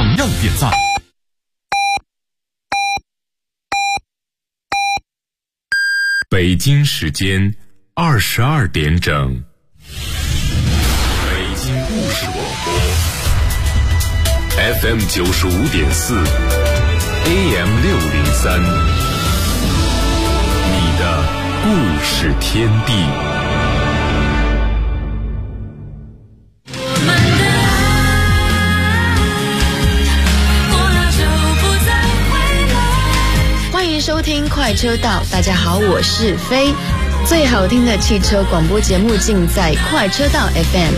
榜样点赞。北京时间22点整，北京故事广播 FM 95.4 AM 603，你的故事天地。 欢迎收听快车道，大家好，我是飞。最好听的汽车广播节目尽在快车道 FM。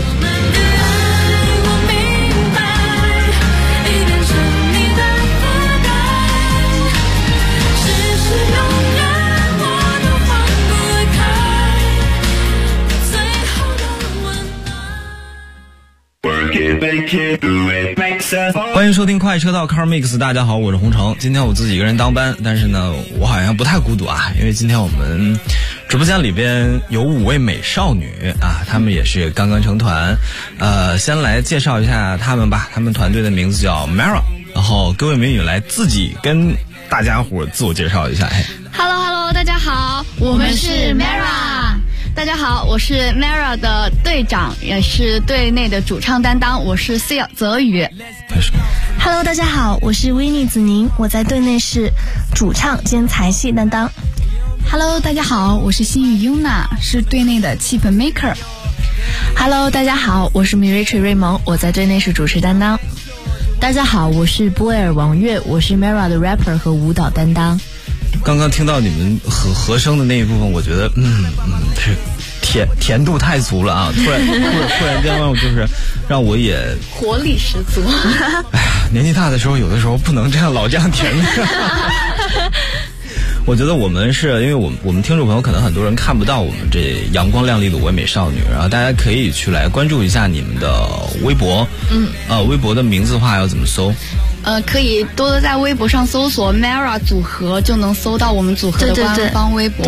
欢迎收听快车道 Car Mix， 大家好，我是洪城。今天我自己一个人当班，但是呢，我好像不太孤独啊，因为今天我们直播间里边有5位美少女啊，她们也是刚刚成团。先来介绍一下她们吧，她们团队的名字叫 Mara， 然后各位美女来自己跟大家伙自我介绍一下。 Hello， 大家好，我们是 Mara。大家好，我是 Mara 的队长，也是队内的主唱担当，我是泽宇。 Hello， 大家好，我是维尼子宁，我在队内是主唱兼才戏担当。 Hello， 大家好，我是新宇 Yuna， 是队内的气氛 maker。 Hello， 大家好，我是米瑞锤瑞蒙，我在队内是主持担当。 大家好，我是波尔王月，我是 Mara 的 rapper 和舞蹈担当。 刚刚听到你们和声的那一部分，我觉得是甜度太足了啊！突然间就是让我也活力十足。 哎呀，年纪大的时候，有的时候不能老这样甜。我觉得我们是因为我们听众朋友可能很多人看不到我们这阳光亮丽的5位美少女，然后大家可以去来关注一下你们的微博。微博的名字的话要怎么搜？ 可以多在微博上搜索 Mara 组合，就能搜到我们组合的官方微博。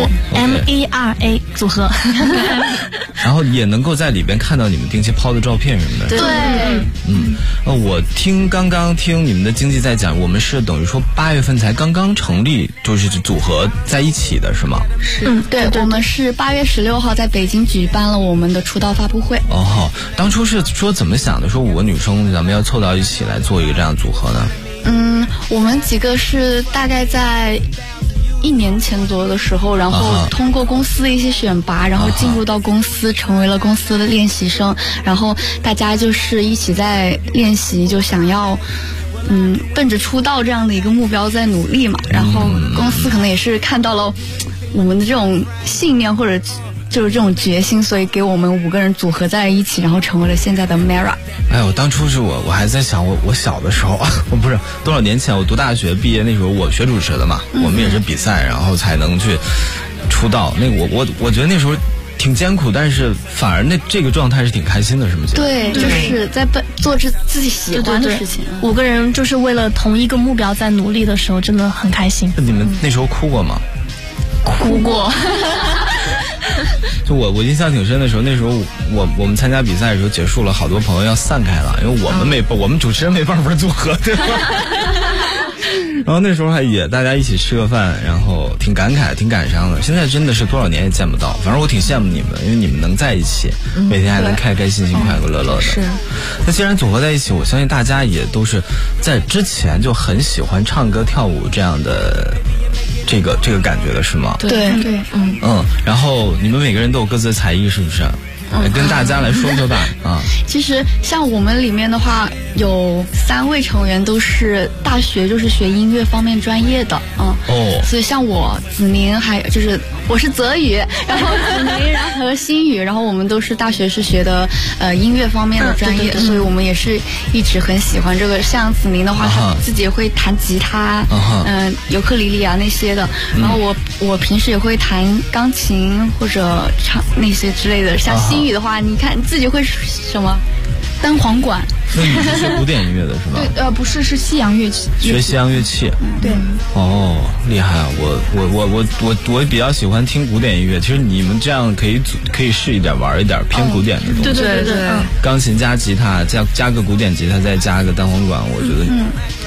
MERA 组合。 然后也能够在里边看到你们定期抛的照片什么的。 对。 我刚刚听你们的经纪在讲，我们是等于说8月份才刚刚成立，就是组合在一起的是吗？ 是。对，我们是8月16号在北京举办了我们的出道发布会。 哦，当初是说怎么想的？说5个女生咱们要凑到一起来做一个这样的组合呢？ 我们几个是大概在1年前左右的时候，然后通过公司的一些选拔，然后进入到公司，成为了公司的练习生，然后大家就是一起在练习，就想要奔着出道这样的一个目标在努力嘛，然后公司可能也是看到了我们的这种信念或者就是这种决心，所以给我们5个人组合在一起，然后成为了现在的 Mara。 哎呦，当初是我还在想，我小的时候，我不是多少年前，我读大学毕业那时候，我学主持的嘛，我们也是比赛，然后才能去出道。那我觉得那时候挺艰苦，但是反而这个状态是挺开心的，是不是？ 对，就是在做着自己喜欢的事情。 5个人就是为了同一个目标在努力的时候，真的很开心。 你们那时候哭过吗？ 哭过。 就我印象挺深的时候，那时候我们参加比赛的时候结束了，好多朋友要散开了，因为我们主持人没办法组合，对吧？然后那时候也大家一起吃个饭，然后挺感慨挺感伤的。现在真的是多少年也见不到，反正我挺羡慕你们的，因为你们能在一起，每天还能开开心心快快乐乐的。 是。 那既然组合在一起，我相信大家也都是在之前就很喜欢唱歌跳舞这样的这个感觉的是吗？ 对。 然后你们每个人都有各自的才艺，是不是？跟大家来说说吧。 其实像我们里面的话，有3位成员都是大学就是学音乐方面专业的。所以像我子宁，还有就是我是泽宇，然后子宁，然后和新宇，然后我们都是大学是学的音乐方面的专业，所以我们也是一直很喜欢这个。像子宁的话，他自己也会弹吉他，尤克里里啊那些的。然后我平时也会弹钢琴或者唱那些之类的。像新宇的话，你看你自己会什么？ 单簧管。 那你是学古典音乐的是吧？ 对，不是，是西洋乐器。 学西洋乐器。 对。 哦，厉害啊！我比较喜欢听古典音乐。其实你们这样可以试一点玩一点偏古典的东西。 对。 钢琴加吉他加个古典吉他，再加个单簧管，我觉得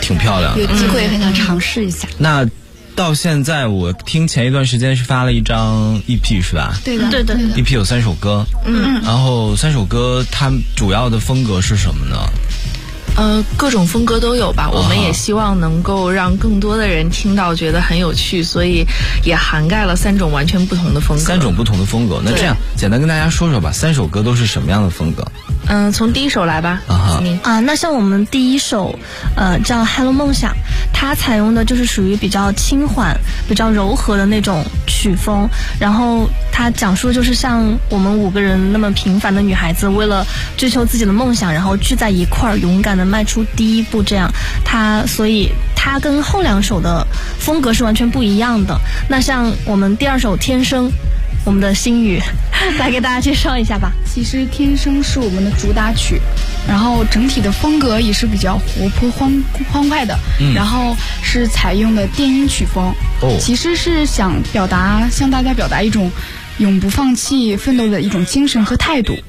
挺漂亮的， 有机会也很想尝试一下。 那到现在我听前一段时间是发了一张 EP 是吧？ 对的，对的。 EP 有3首歌，然后3首歌它主要的风格是什么呢？ 各种风格都有吧，我们也希望能够让更多的人听到觉得很有趣，所以也涵盖了3种完全不同的风格。 3种不同的风格，那这样简单跟大家说说吧，3首歌都是什么样的风格？ 从第一首来吧。 那像我们第一首叫 Hello 梦想，它采用的就是属于比较轻缓比较柔和的那种曲风，然后它讲述的就是像我们5个人那么平凡的女孩子，为了追求自己的梦想，然后聚在一块儿，勇敢的迈出第一步，这样所以它跟后2首的风格是完全不一样的。那像我们第2首天生，我们的心语来给大家介绍一下吧。 其实天生是我们的主打曲，然后整体的风格也是比较活泼欢快的，然后是采用的电音曲风，其实是向大家表达一种永不放弃奋斗的一种精神和态度。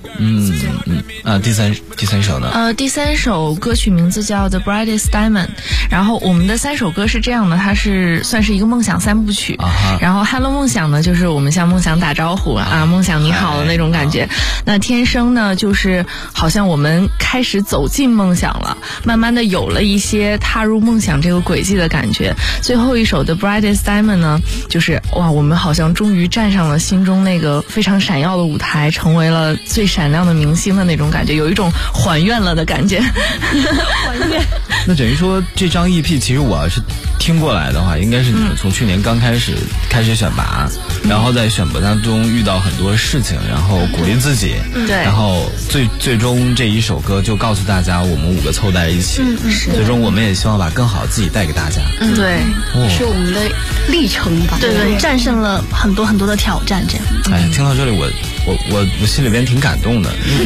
第三首呢？ 第3首歌曲名字叫 The Brightest Diamond， 然后我们的3首歌是这样的，它是算是一个梦想3部曲。然后 Hello 梦想呢，就是我们向梦想打招呼梦想你好的那种感觉。那天生呢，就是好像我们开始走进梦想了，慢慢的有了一些踏入梦想这个轨迹的感觉。最后一首 The Brightest Diamond 呢，就是我们好像终于站上了心中那个非常闪耀的舞台，成为了最闪亮的明星的那种感觉，有一种还愿了的感觉。 还愿。 那等于说这张 EP 其实我要是听过来的话，应该是你们从去年刚开始选拔，然后在选拔当中遇到很多事情，然后鼓励自己， 对， 然后最终这一首歌就告诉大家我们5个凑在一起，最终我们也希望把更好自己带给大家。 对， 是我们的历程吧。 对，战胜了很多很多的挑战，这样。 听到这里我心里边挺感动的。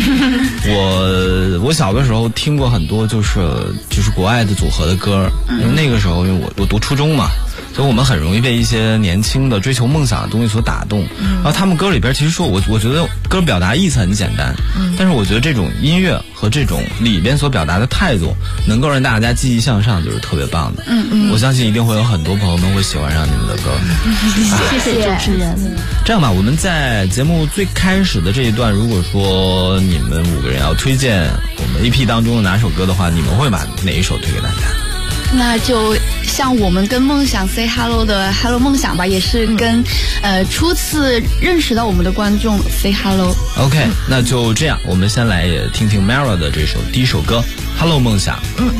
我小的时候听过很多就是国外的组合的歌，因为那个时候因为我读初中嘛，所以我们很容易被一些年轻的追求梦想的东西所打动。然后他们歌里边其实说我觉得歌表达意思很简单，但是我觉得这种音乐和这种里边所表达的态度能够让大家积极向上，就是特别棒的。我相信一定会有很多朋友们会喜欢上你们的歌。 谢谢主持人。 这样吧，我们在节目最开始的这一段，如果说你们5个人要推荐我们 EP 当中的哪首歌的话，你们会把哪一首推给大家？ 那就像我们跟梦想 say hello 的 Hello 梦想吧，也是跟初次认识到我们的观众 say hello。OK， 那就这样，我们先来也听听 Mara 的这首第一首歌 Hello 梦想。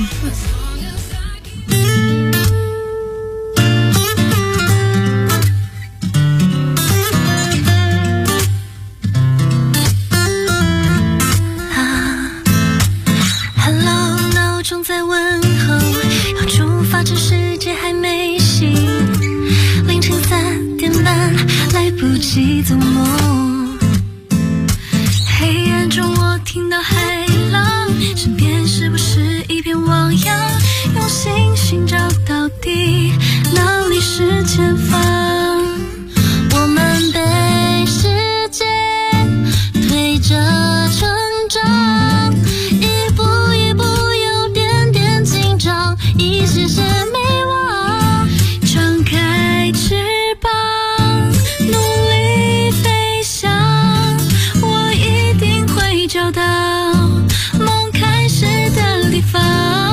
做梦，黑暗中我听到海浪，身边是不是一片汪洋？用心寻找到底哪里是前方？我们被时间推着成长，一步一步有点点紧张，一些些迷惘，张开翅膀。找到梦开始的地方，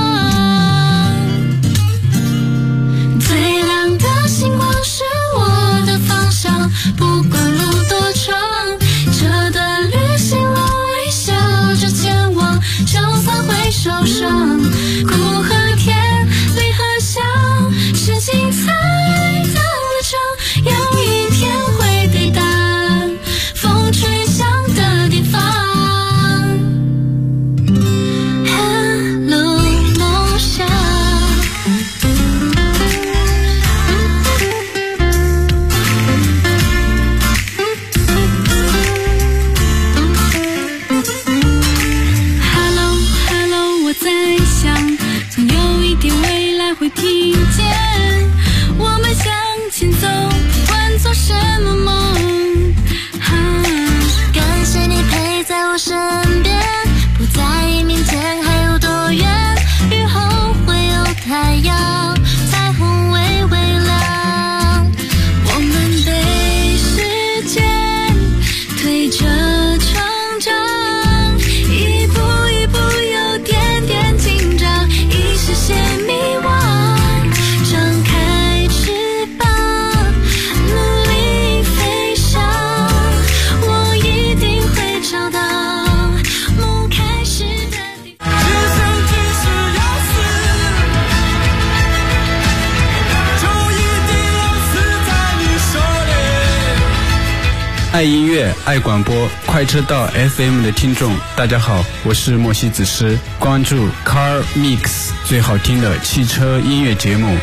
最亮的星光是我的方向，不管路多长，这段旅行我微笑着前往，就算会受伤，苦和甜，泪和笑，是精彩的旅程，有一天会抵达风吹向的地方。会听见我们向前走，管做什么梦，感谢你陪在我身边，不在意明天还有多远，雨后会有太爱音乐爱广播快车道 FM 的听众大家好，我是莫西子诗，关注 Car Mix 最好听的汽车音乐节目。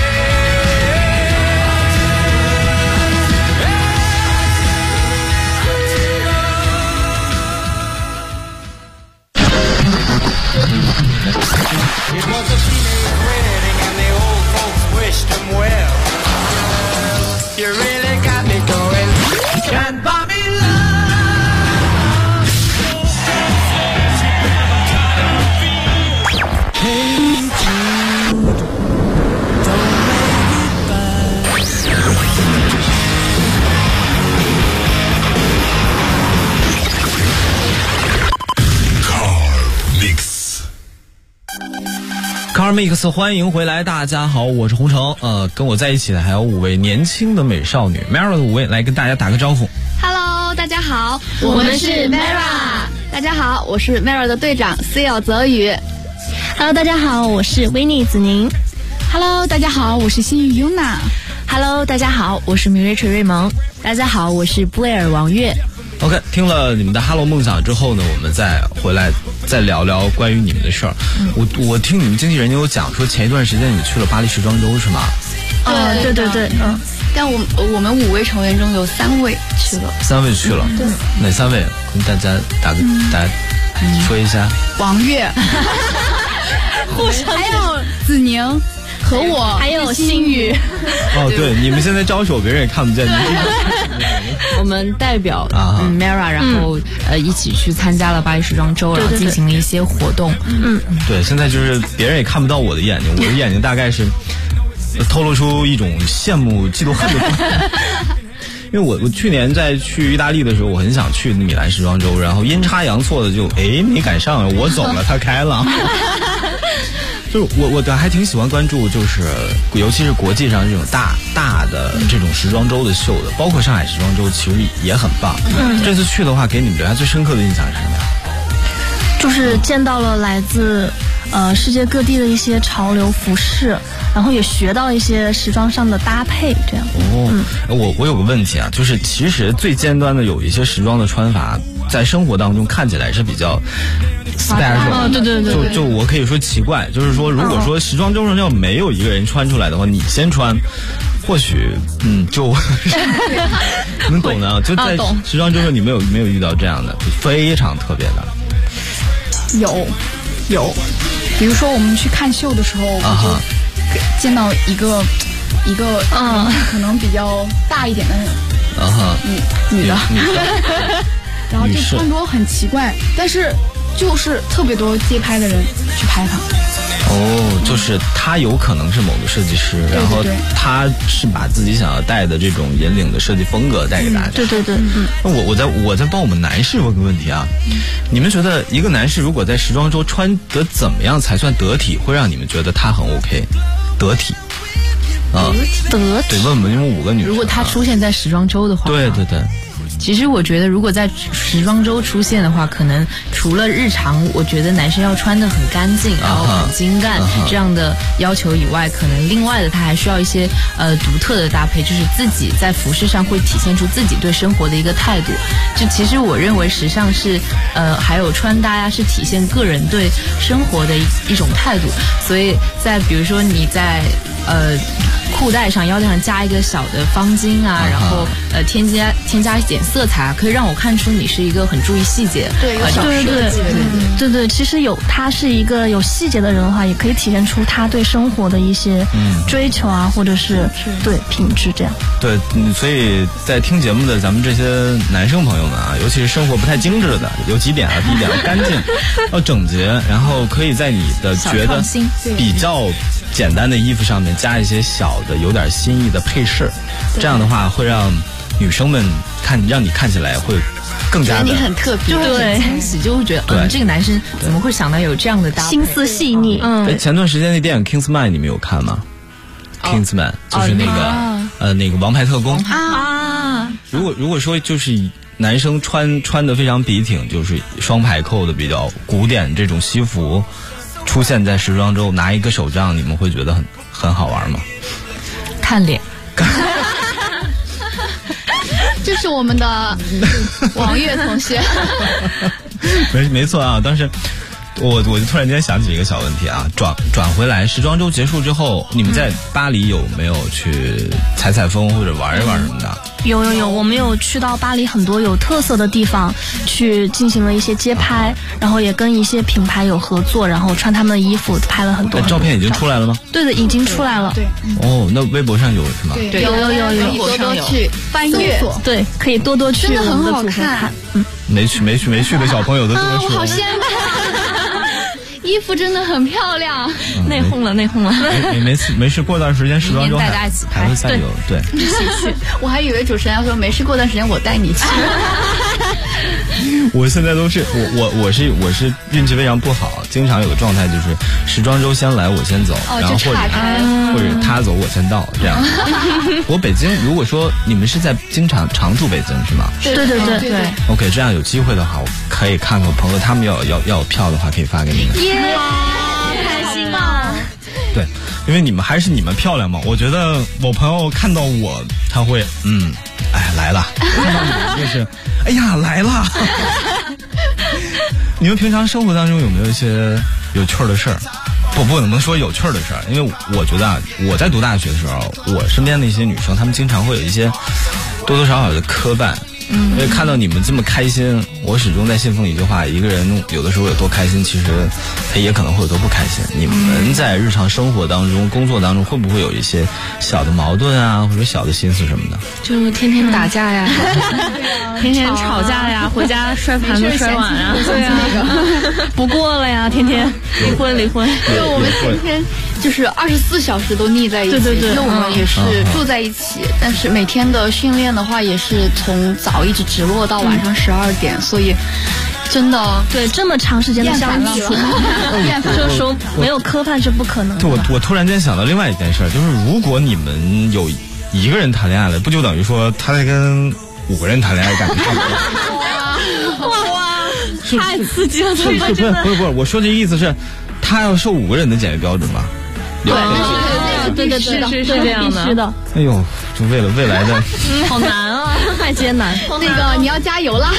Car Mix 欢迎回来，大家好，我是洪城。跟我在一起的还有5位年轻的美少女 Mara 的5位，来跟大家打个招呼。 Hello， 大家好， 我们是 Mara。 大家好，我是 Mara 的队长 Seal 泽宇。 Hello， 大家好，我是维尼子宁。 Hello， 大家好，我是新宇 Yuna。Hello， 大家好，我是米瑞锤瑞萌。大家好，我是布莱尔王悦。 OK， 听了你们的 Hello 梦想之后呢，我们再回来再聊聊关于你们的事儿。我听你们经纪人有讲说，前一段时间你们去了巴黎时装周是吗？ 对，但我们5位成员中有3位去了。 3位去了， 对， 哪3位？跟大家说一下。 王悦，还有子宁和我， 还有新宇。 哦，对，你们现在招手，别人也看不见。 我们代表Mara， 然后一起去参加了巴黎时装周，然后进行了一些活动。 对，现在就是别人也看不到我的眼睛，我的眼睛大概是透露出一种羡慕、嫉妒、恨的状态。因为我去年在去意大利的时候，我很想去米兰时装周，然后阴差阳错的就没赶上，我走了，它开了。就是我还挺喜欢关注，就是尤其是国际上这种大的这种时装周的秀的，包括上海时装周其实也很棒。这次去的话，给你们留下最深刻的印象是什么呀？ 就是见到了来自世界各地的一些潮流服饰，然后也学到一些时装上的搭配，这样。 我有个问题啊，就是其实最尖端的有一些时装的穿法，在生活当中看起来是比较 special， 对， 就我可以说奇怪，就是说，如果说时装周上要没有一个人穿出来的话，你先穿，或许就能懂的。就在时装周上，你没有遇到这样的非常特别的？ 有，比如说我们去看秀的时候，我就见到一个可能比较大一点的女的，然后就穿着很奇怪，但是就是特别多街拍的人去拍她。 就是他有可能是某个设计师，然后他是把自己想要带的这种引领的设计风格带给大家。 对。 那我在帮我们男士问个问题啊，你们觉得一个男士如果在时装周穿得怎么样才算得体，会让你们觉得他很 OK？ 得体对，问我们5个女生， 如果他出现在时装周的话， 对。 其实我觉得，如果在时装周出现的话，可能除了日常，我觉得男生要穿得很干净，然后很精干这样的要求以外，可能另外的他还需要一些独特的搭配，就是自己在服饰上会体现出自己对生活的一个态度。就其实我认为时尚是还有穿搭呀，是体现个人对生活的一种态度。所以在比如说你在裤带上、腰带上加一个小的方巾啊，然后添加一点色彩啊，可以让我看出你是一个很注意细节、 对其实他是一个有细节的人的话，也可以体现出他对生活的一些追求啊，或者是对品质这样。 对，所以在听节目的咱们这些男生朋友们啊，尤其是生活不太精致的，有几点啊，第一点要干净，要整洁，然后可以在你的觉得比较简单的衣服上面加一些小的有点新意的配饰，这样的话会让女生们让你看起来会更加的你很特别， 就会很惊喜，就会觉得这个男生怎么会想到有这样的搭配， 心思细腻。 前段时间那电影 Kingsman 你们有看吗？Kingsman 就是那个王牌特工啊。 如果说就是男生穿的非常笔挺，就是双排扣的比较古典这种西服出现在时装周，拿一个手杖，你们会觉得很好玩吗？ 看脸。 就是是我们的王悦同学。 没错啊，当时我就突然间想起一个小问题啊，转回来，时装周结束之后，你们在巴黎有没有去采风或者玩一玩什么的？ 有，我们有去到巴黎很多有特色的地方去进行了一些街拍，然后也跟一些品牌有合作，然后穿他们的衣服拍了很多。 照片已经出来了吗？ 对的，已经出来了。 对。 哦，那微博上有是吗？ 对，有，微博上有。去翻阅， 对，可以多去真的很好看。 没去的小朋友都这么说。 我好羡慕。衣服真的很漂亮， 内讧了。 没事，过段时间时装周还会再有，对， 一起去。我还以为主持人要说没事，过段时间我带你去。 我现在都是我是运气非常不好，经常有个状态就是时装周先来我先走，然后或者他走我先到这样。我北京，如果说你们是在常驻北京是吗？ 对。 OK， 这样有机会的话，我可以看看朋友他们要有票的话，可以发给你们。 开心啊！ 对，因为你们漂亮嘛，我觉得我朋友看到我，他会来了，看到你就是哎呀来了。你们平常生活当中有没有一些有趣的事儿？不能说有趣的事儿，因为我觉得啊，我在读大学的时候，我身边的一些女生，她们经常会有一些多多少少的磕绊。因为看到你们这么开心，我始终在信奉一句话：一个人有的时候有多开心，其实他也可能会有多不开心。你们在日常生活当中、工作当中，会不会有一些小的矛盾啊，或者小的心思什么的？ 就天天打架呀，天天吵架呀，回家摔盘子、摔碗啊， 对啊，不过了呀，天天离婚。 因为我们天天就是24小时都腻在一起， 对， 因为我们也是住在一起，但是每天的训练的话，也是从早一直直落到晚上12点，所以真的对这么长时间的相处，就是说没有磕绊是不可能的。 我突然间想到另外一件事，就是如果你们有一个人谈恋爱了，不就等于说他在跟5个人谈恋爱感觉差不多？ 哇，太刺激了！ 不是，我说这意思是，他要受5个人的检阅标准吗？ 对，是这样的，必须的。 哎呦，就为了未来的， 好难啊，太艰难。 那个你要加油啦！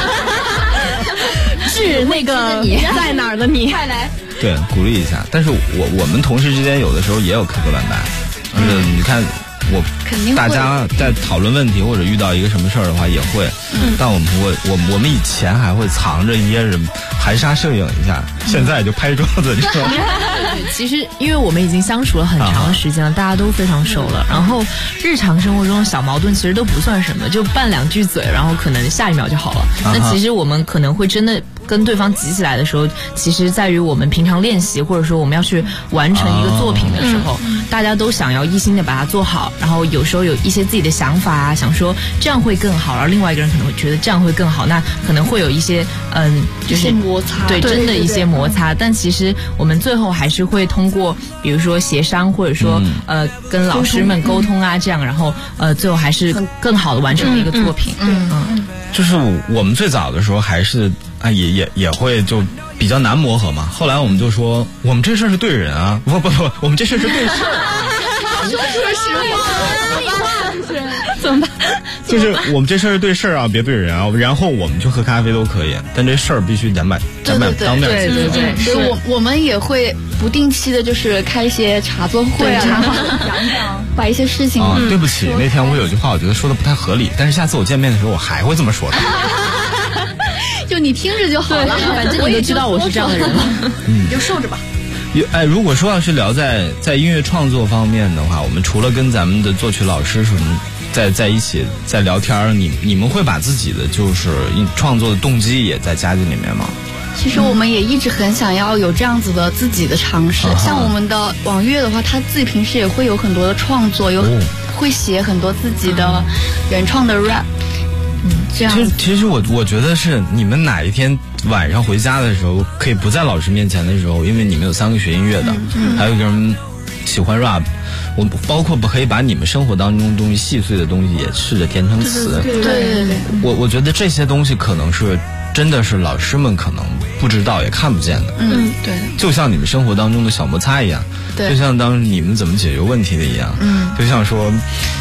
是那个你在哪儿的你？ 快来！ 对，鼓励一下。但是我们同事之间有的时候也有磕磕绊绊，你看。大家在讨论问题或者遇到一个什么事儿的话也会，但我们以前还会藏着掖着含沙射影一下，现在就拍桌子，你说。 其实因为我们已经相处了很长时间了，大家都非常熟了，然后日常生活中的小矛盾其实都不算什么，就拌2句嘴，然后可能下一秒就好了。那其实我们可能会真的跟对方急起来的时候，其实在于我们平常练习，或者说我们要去完成一个作品的时候，大家都想要一心的把它做好，然后有时候有一些自己的想法啊，想说这样会更好，然后另外一个人可能会觉得这样会更好，那可能会有一些就是摩擦， 对，真的一些摩擦。但其实我们最后还是会通过，比如说协商，或者说跟老师们沟通啊，这样，然后最后还是更好的完成了一个作品。 就是我们最早的时候还是也会就比较难磨合嘛。后来我们就说，我们这事儿是对人啊，不，我们这事儿是对事儿。 说实话， 怎么办？ 就是我们这事儿是对事儿啊，别对人啊。然后我们去喝咖啡都可以，但这事儿必须咱们当面解决。 对，所以我们也会不定期的，就是开一些茶座会啊，然后讲把一些事情。 对不起，那天我有句话我觉得说的不太合理，但是下次我见面的时候我还会这么说的。 就你听着就好了， 反正你都知道我是这样的人了， 你就受着吧。 如果说要是聊在音乐创作方面的话，我们除了跟咱们的作曲老师什么在一起在聊天，你们会把自己的就是创作的动机也在加进里面吗？ 其实我们也一直很想要有这样子的自己的尝试。像我们的王悦的话，他自己平时也会有很多的创作，会写很多自己的原创的 rap。这样。 其实我觉得是你们哪一天晚上回家的时候，可以不在老师面前的时候，因为你们有3个学音乐的，还有一个人喜欢 rap， 我包括可以把你们生活当中东西细碎的东西也试着填成词。 对。 我觉得这些东西可能是真的是老师们可能不知道也看不见的。 对。 就像你们生活当中的小摩擦一样，就像当你们怎么解决问题的一样。就像说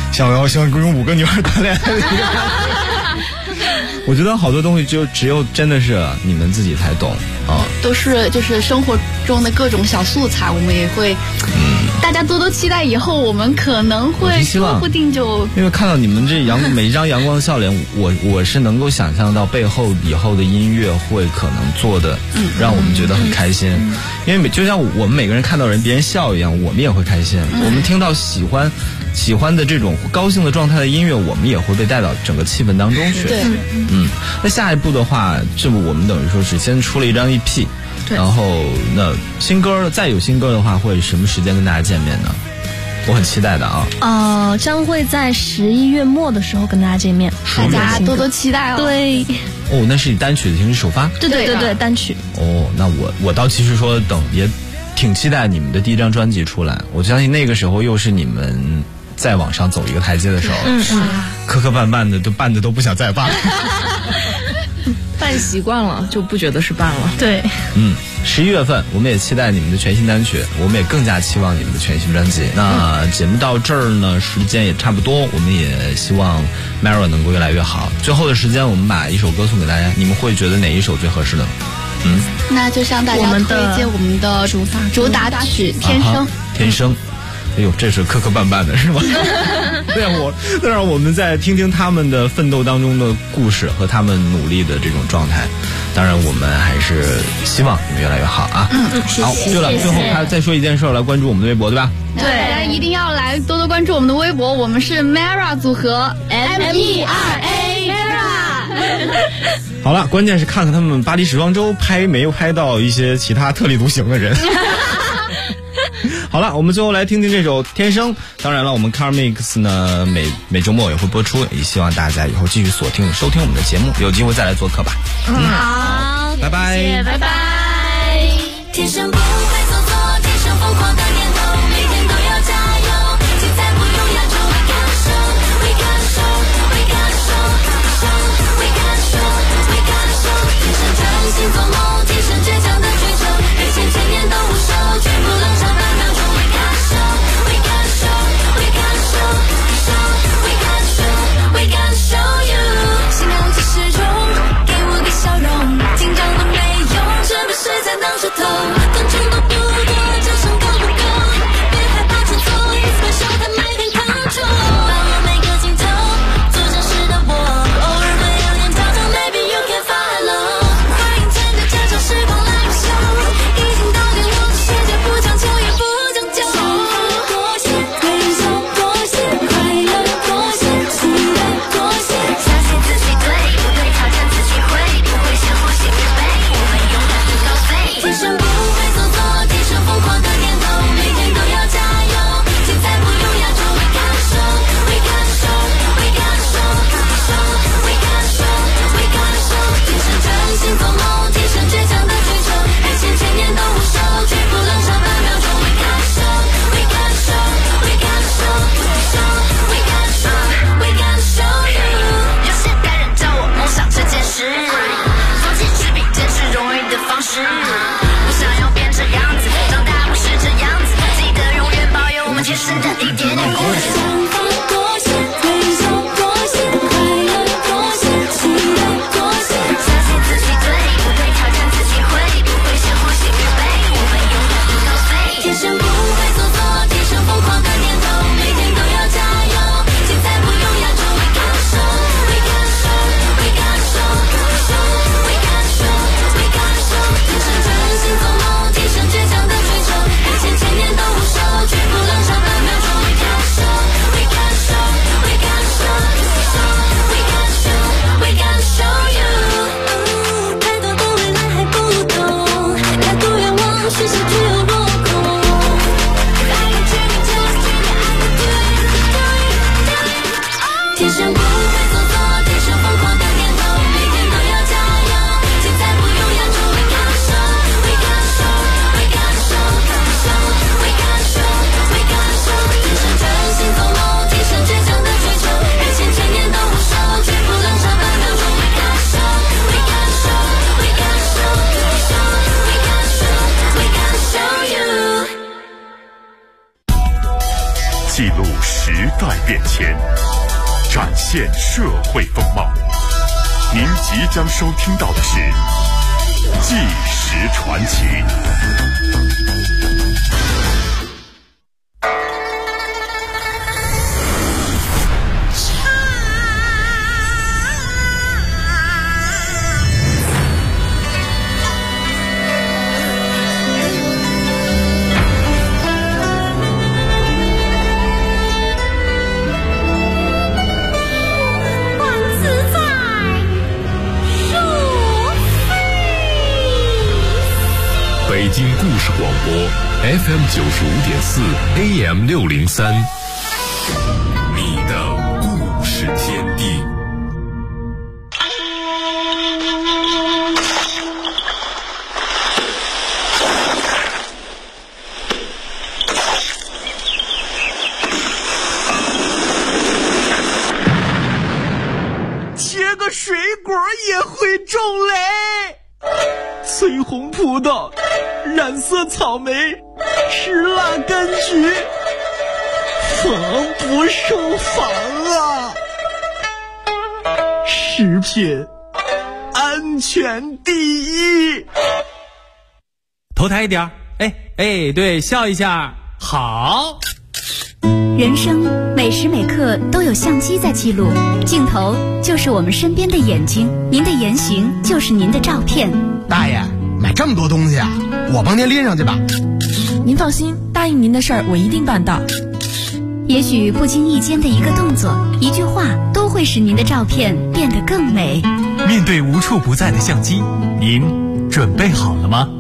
想要跟5个女孩谈恋爱的一个我觉得好多东西只有真的是你们自己才懂啊， 都是就是生活中的各种小素材，我们也会，大家多多期待，以后我们可能会说不定就因为看到你们这每一张阳光的笑脸，我是能够想象到背后以后的音乐会可能做的让我们觉得很开心，因为就像我们每个人看到别人笑一样，我们也会开心，我们听到喜欢的这种高兴的状态的音乐，我们也会被带到整个气氛当中去。 对， 那下一步的话，这不我们等于说是先出了一张 EP， 然后那新歌再有新歌的话，会什么时间跟大家见面呢？我很期待的啊。 将会在11月末的时候跟大家见面， 大家多多期待哦。 对。 哦，那是你单曲的形式首发？ 对，单曲。 哦，那我倒其实说也挺期待你们的第一张专辑出来，我相信那个时候又是你们再往上走一个台阶的时候，磕磕绊绊的办的都不想再办了。 办习惯了就不觉得是办了。 对 ，11月份我们也期待你们的全新单曲，我们也更加期望你们的全新专辑。那节目到这儿呢，时间也差不多，我们也希望 Mara 能够越来越好。最后的时间，我们把一首歌送给大家，你们会觉得哪一首最合适呢？ 那就向大家推荐我们的主打曲《天生》。 天生。哎呦，这是磕磕绊绊的是吗？再让我们再听听他们的奋斗当中的故事和他们努力的这种状态。当然，我们还是希望你们越来越好啊！好，对了，最后还再说一件事，来关注我们的微博，对吧？ 对，大家一定要来多多关注我们的微博，我们是 Mara 组合 MERA。 好了，关键是看看他们巴黎时装周没有拍到一些其他特立独行的人。好了，我们最后来听听这首《天生》。当然了，我们 Car Mix 呢每周末也会播出，也希望大家以后继续收听我们的节目，有机会再来做客吧。 好， 拜拜， 谢谢，拜拜。 天生不会做错，天生疯狂的念头，每天都要加油，精彩不用压轴，感受，会感受，会感受，会感受，会感受，天生专心做梦，天生倔强的追求，每千年都无手，全部扔上半秒钟，会感受，会感受，会感受，会感受，会感受 you， 心跳几时钟，给我个笑容，紧张都没用，是不是在当时头，分钟都不多，这声够不够？别害怕出错，一次show他每天看中，把握每个镜头，做真实的我，偶尔会有点跳动 ，Maybe you can follow， 欢迎趁着这场时光来优秀，已经到点我的世界不讲究也不讲究，多些微笑，多些快乐，多些期待，多些相信自己对不对，挑战自己会不会先后心越背，我们永远不高飞，天生不会做错，天生疯狂的念头，每天都要加油，精彩不用压轴，会感受，会感受，会感受，会感受，会感受，天生专心做梦，天生倔强的追求，爱千年都无手，绝不扔上半秒钟，会感受，会感受，会感受，会感受，会感受 you， 有些男人叫我梦想这件事，放弃去比坚持容易的方式，不想要变这样子，长大不是这样子，记得永远保有我们天生的一点点固执，想法多些，微笑多些，快乐多些，期待多些，相信自己对不对，挑战自己会不会先后心越背，我们永远不高飞，天生不会做错，天生疯狂的念头，每天都要加油，精彩不用压轴，会感受，会感受，会感受，会感受，会感受，天生专心做梦，天生倔强的追求，爱千年都无手，绝不扔上半秒钟，会感记录时代变迁，展现社会风貌。您即将收听到的是《纪实传奇》。北京故事广播 FM 95.4 AM 603，你的故事天地。 切个水果也会中雷。翠红葡萄，染色草莓，吃辣柑橘，防不胜防啊！食品安全第一。 头抬一点，哎，对，笑一下，好。 人生每时每刻都有相机在记录，镜头就是我们身边的眼睛，您的言行就是您的照片。 大爷，买这么多东西啊，我帮您拎上去吧。 您放心，答应您的事儿我一定办到。 也许不经意间的一个动作、一句话，都会使您的照片变得更美。 面对无处不在的相机，您准备好了吗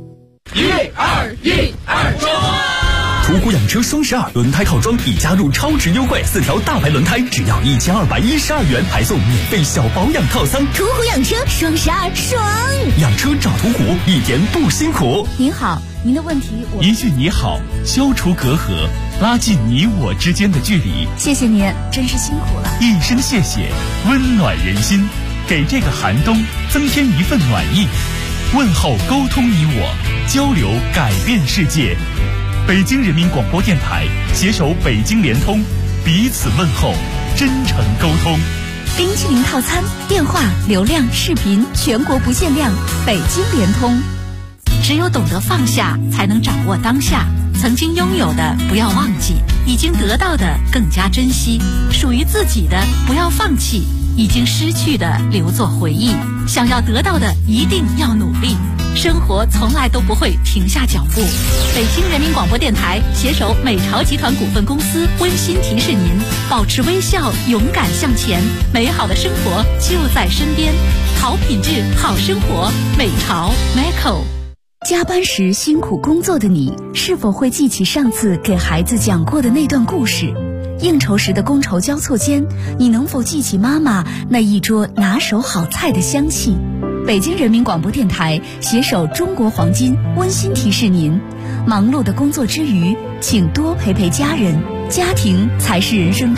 ？1、2、1、2，中！途虎养车双12轮胎套装已加入超值优惠，4条大牌轮胎只要1212元，还送免费小保养套餐。 途虎养车双12爽！ 养车找途虎，一点不辛苦。 您好，您的问题我一句你好，消除隔阂，拉近你我之间的距离。 谢谢您，真是辛苦了。 一声谢谢，温暖人心，给这个寒冬增添一份暖意。问候沟通你我，交流改变世界。北京人民广播电台携手北京联通，彼此问候，真诚沟通。 冰淇淋套餐，电话、流量、视频全国不限量。北京联通。只有懂得放下，才能掌握当下。曾经拥有的不要忘记，已经得到的更加珍惜，属于自己的不要放弃，已经失去的留作回忆。想要得到的一定要努力，生活从来都不会停下脚步。北京人民广播电台携手美巢集团股份公司温馨提示您：保持微笑，勇敢向前，美好的生活就在身边。好品质，好生活，美巢 Macco。加班时辛苦工作的你，是否会记起上次给孩子讲过的那段故事？应酬时的觥筹交错间，你能否记起妈妈那一桌拿手好菜的香气？北京人民广播电台携手中国黄金温馨提示您：忙碌的工作之余，请多陪陪家人，家庭才是人生